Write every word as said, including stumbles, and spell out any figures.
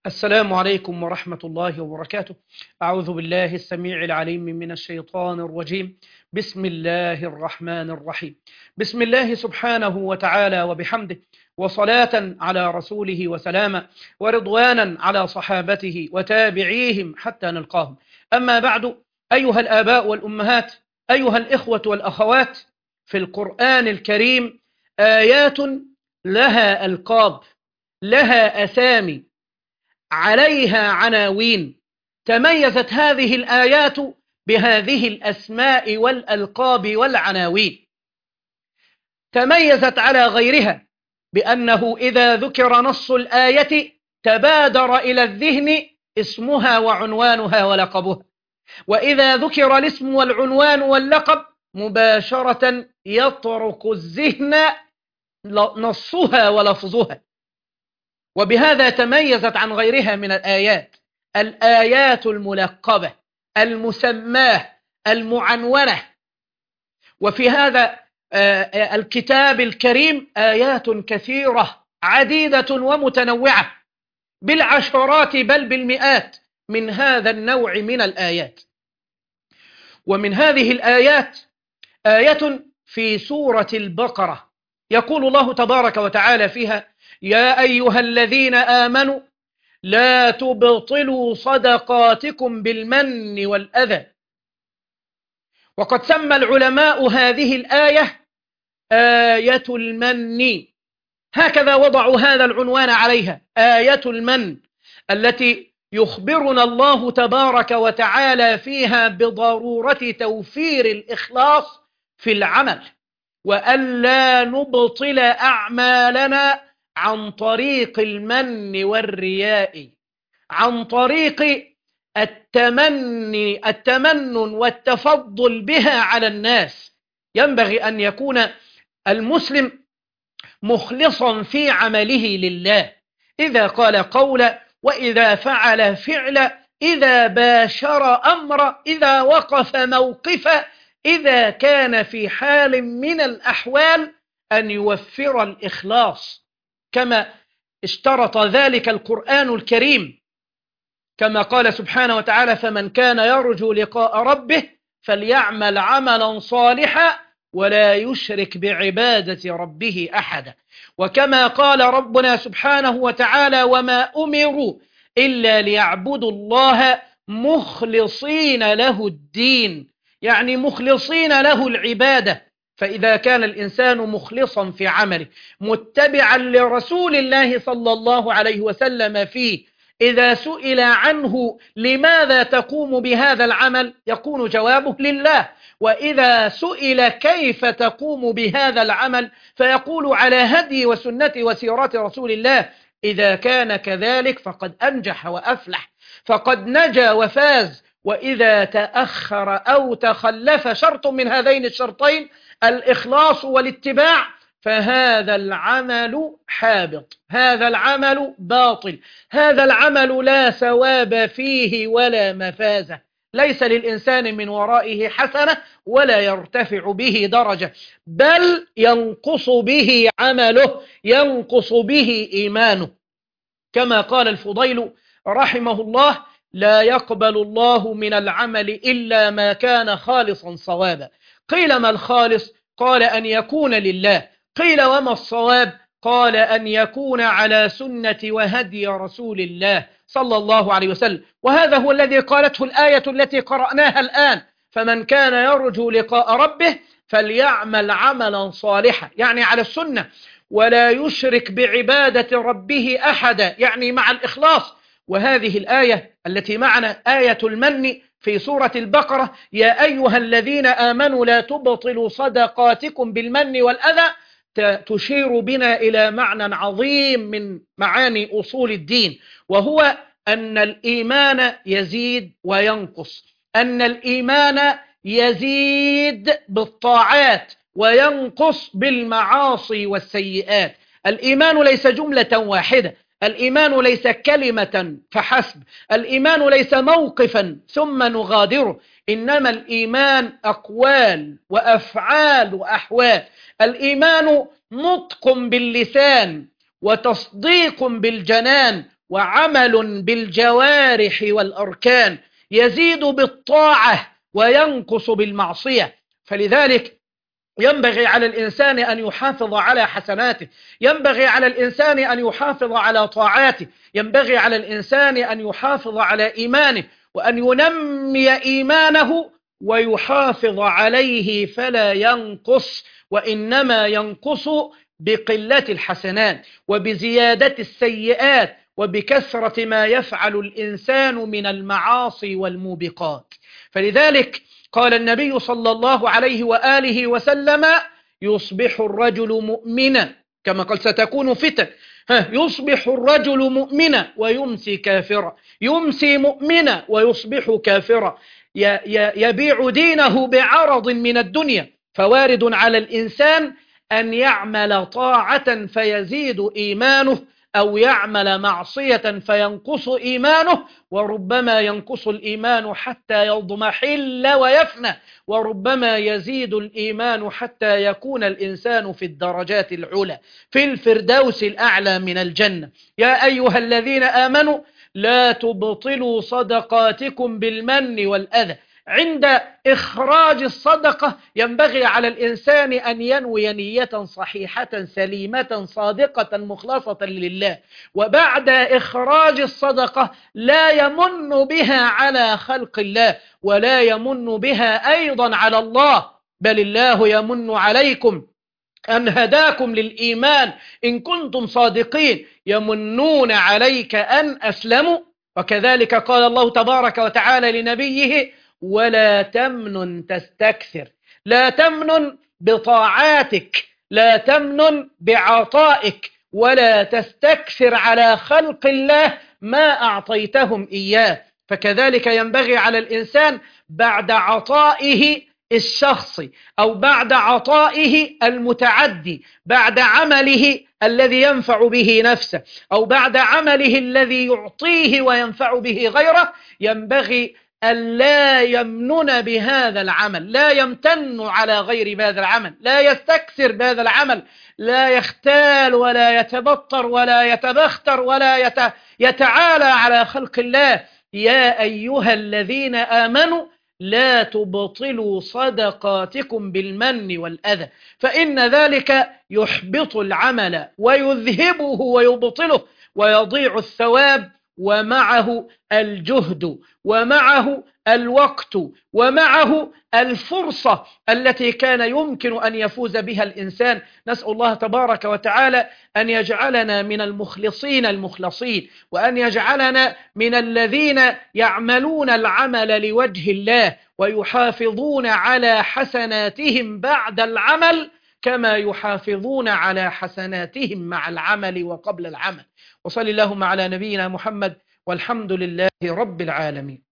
السلام عليكم ورحمة الله وبركاته. أعوذ بالله السميع العليم من الشيطان الرجيم. بسم الله الرحمن الرحيم. بسم الله سبحانه وتعالى وبحمده، وصلاة على رسوله وسلاما، ورضوانا على صحابته وتابعيهم حتى نلقاهم. أما بعد، أيها الآباء والأمهات، أيها الإخوة والأخوات، في القرآن الكريم آيات لها ألقاب، لها أسامي، عليها عناوين. تميزت هذه الآيات بهذه الأسماء والألقاب والعناوين. تميزت على غيرها بأنه إذا ذكر نص الآية تبادر إلى الذهن اسمها وعنوانها ولقبها، وإذا ذكر الاسم والعنوان واللقب مباشرة يطرق الذهن نصها ولفظها. وبهذا تميزت عن غيرها من الآيات، الآيات الملقبة المسماة المعنونة. وفي هذا الكتاب الكريم آيات كثيرة عديدة ومتنوعة بالعشرات بل بالمئات من هذا النوع من الآيات. ومن هذه الآيات آية في سورة البقرة يقول الله تبارك وتعالى فيها: يا أيها الذين آمنوا لا تبطلوا صدقاتكم بالمن والأذى. وقد سمى العلماء هذه الآية آية المن، هكذا وضعوا هذا العنوان عليها، آية المن، التي يخبرنا الله تبارك وتعالى فيها بضرورة توفير الإخلاص في العمل، وألا نبطل أعمالنا عن طريق المن والرياء، عن طريق التمني التمنن والتفضل بها على الناس. ينبغي أن يكون المسلم مخلصا في عمله لله، إذا قال قولا، وإذا فعل فعلا، إذا باشر أمرا، إذا وقف موقفا، إذا كان في حال من الأحوال أن يوفر الإخلاص، كما اشترط ذلك القرآن الكريم، كما قال سبحانه وتعالى: فمن كان يرجو لقاء ربه فليعمل عملا صالحا ولا يشرك بعبادة ربه أحدا. وكما قال ربنا سبحانه وتعالى: وما أمروا إلا ليعبدوا الله مخلصين له الدين، يعني مخلصين له العبادة. فإذا كان الإنسان مخلصا في عمله متبعا لرسول الله صلى الله عليه وسلم فيه، إذا سئل عنه لماذا تقوم بهذا العمل يكون جوابه لله، وإذا سئل كيف تقوم بهذا العمل فيقول على هدي وسنة وسيرة رسول الله. إذا كان كذلك فقد أنجح وأفلح، فقد نجا وفاز. وإذا تأخر أو تخلف شرط من هذين الشرطين، الإخلاص والاتباع، فهذا العمل حابط، هذا العمل باطل، هذا العمل لا ثواب فيه ولا مفازة، ليس للإنسان من ورائه حسنة ولا يرتفع به درجة، بل ينقص به عمله، ينقص به إيمانه. كما قال الفضيل رحمه الله: لا يقبل الله من العمل إلا ما كان خالصا صوابا. قيل: ما الخالص؟ قال: أن يكون لله. قيل: وما الصواب؟ قال: أن يكون على سنة وهدي رسول الله صلى الله عليه وسلم. وهذا هو الذي قالته الآية التي قرأناها الآن: فمن كان يرجو لقاء ربه فليعمل عملا صالحا، يعني على السنة، ولا يشرك بعبادة ربه أحدا، يعني مع الإخلاص. وهذه الآية التي معنا آية المن في سورة البقرة: يا أيها الذين آمنوا لا تبطلوا صدقاتكم بالمن والأذى، تشير بنا إلى معنى عظيم من معاني أصول الدين، وهو أن الإيمان يزيد وينقص، أن الإيمان يزيد بالطاعات وينقص بالمعاصي والسيئات. الإيمان ليس جملة واحدة، الإيمان ليس كلمة فحسب، الإيمان ليس موقفا ثم نغادره، إنما الإيمان أقوال وأفعال وأحوال. الإيمان نطق باللسان وتصديق بالجنان وعمل بالجوارح والأركان، يزيد بالطاعة وينقص بالمعصية. فلذلك ينبغي على الإنسان أن يحافظ على حسناته، ينبغي على الإنسان أن يحافظ على طاعاته، ينبغي على الإنسان أن يحافظ على إيمانه وأن ينمي إيمانه ويحافظ عليه فلا ينقص، وإنما ينقص بقلة الحسنات وبزيادة السيئات وبكثرة ما يفعل الإنسان من المعاصي والموبقات. فلذلك قال النبي صلى الله عليه وآله وسلم: يصبح الرجل مؤمنا، كما قال ستكون فتن، يصبح الرجل مؤمنا ويمسي كافرا، يمسي مؤمنا ويصبح كافرا، يبيع دينه بعرض من الدنيا. فوارد على الإنسان أن يعمل طاعة فيزيد إيمانه، أو يعمل معصية فينقص إيمانه، وربما ينقص الإيمان حتى يضمحل ويفنى، وربما يزيد الإيمان حتى يكون الإنسان في الدرجات العلى في الفردوس الأعلى من الجنة. يا أيها الذين آمنوا لا تبطلوا صدقاتكم بالمن والأذى. عند إخراج الصدقة ينبغي على الإنسان أن ينوي نية صحيحة سليمة صادقة مخلصة لله، وبعد إخراج الصدقة لا يمن بها على خلق الله ولا يمن بها أيضا على الله، بل الله يمن عليكم أن هداكم للإيمان إن كنتم صادقين، يمنون عليك أن أسلموا. وكذلك قال الله تبارك وتعالى لنبيه: ولا تمنن تستكثر. لا تمنن بطاعاتك، لا تمنن بعطائك، ولا تستكثر على خلق الله ما أعطيتهم إياه. فكذلك ينبغي على الإنسان بعد عطائه الشخصي أو بعد عطائه المتعدي، بعد عمله الذي ينفع به نفسه أو بعد عمله الذي يعطيه وينفع به غيره، ينبغي ألا يمنن بهذا العمل، لا يمتن على غير بهذا العمل، لا يستكثر بهذا العمل، لا يختال ولا يتبطر ولا يتبختر ولا يت... يتعالى على خلق الله. يا أيها الذين آمنوا لا تبطلوا صدقاتكم بالمن والأذى، فإن ذلك يحبط العمل ويذهبه ويبطله ويضيع الثواب، ومعه الجهد ومعه الوقت ومعه الفرصة التي كان يمكن أن يفوز بها الإنسان. نسأل الله تبارك وتعالى أن يجعلنا من المخلصين المخلصين، وأن يجعلنا من الذين يعملون العمل لوجه الله ويحافظون على حسناتهم بعد العمل كما يحافظون على حسناتهم مع العمل وقبل العمل. وصلى اللهم على نبينا محمد، والحمد لله رب العالمين.